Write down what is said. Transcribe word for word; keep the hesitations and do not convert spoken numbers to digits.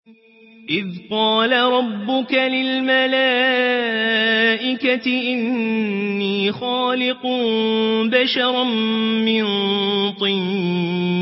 إذ قال ربك للملائكة إني خالق بشرا من طين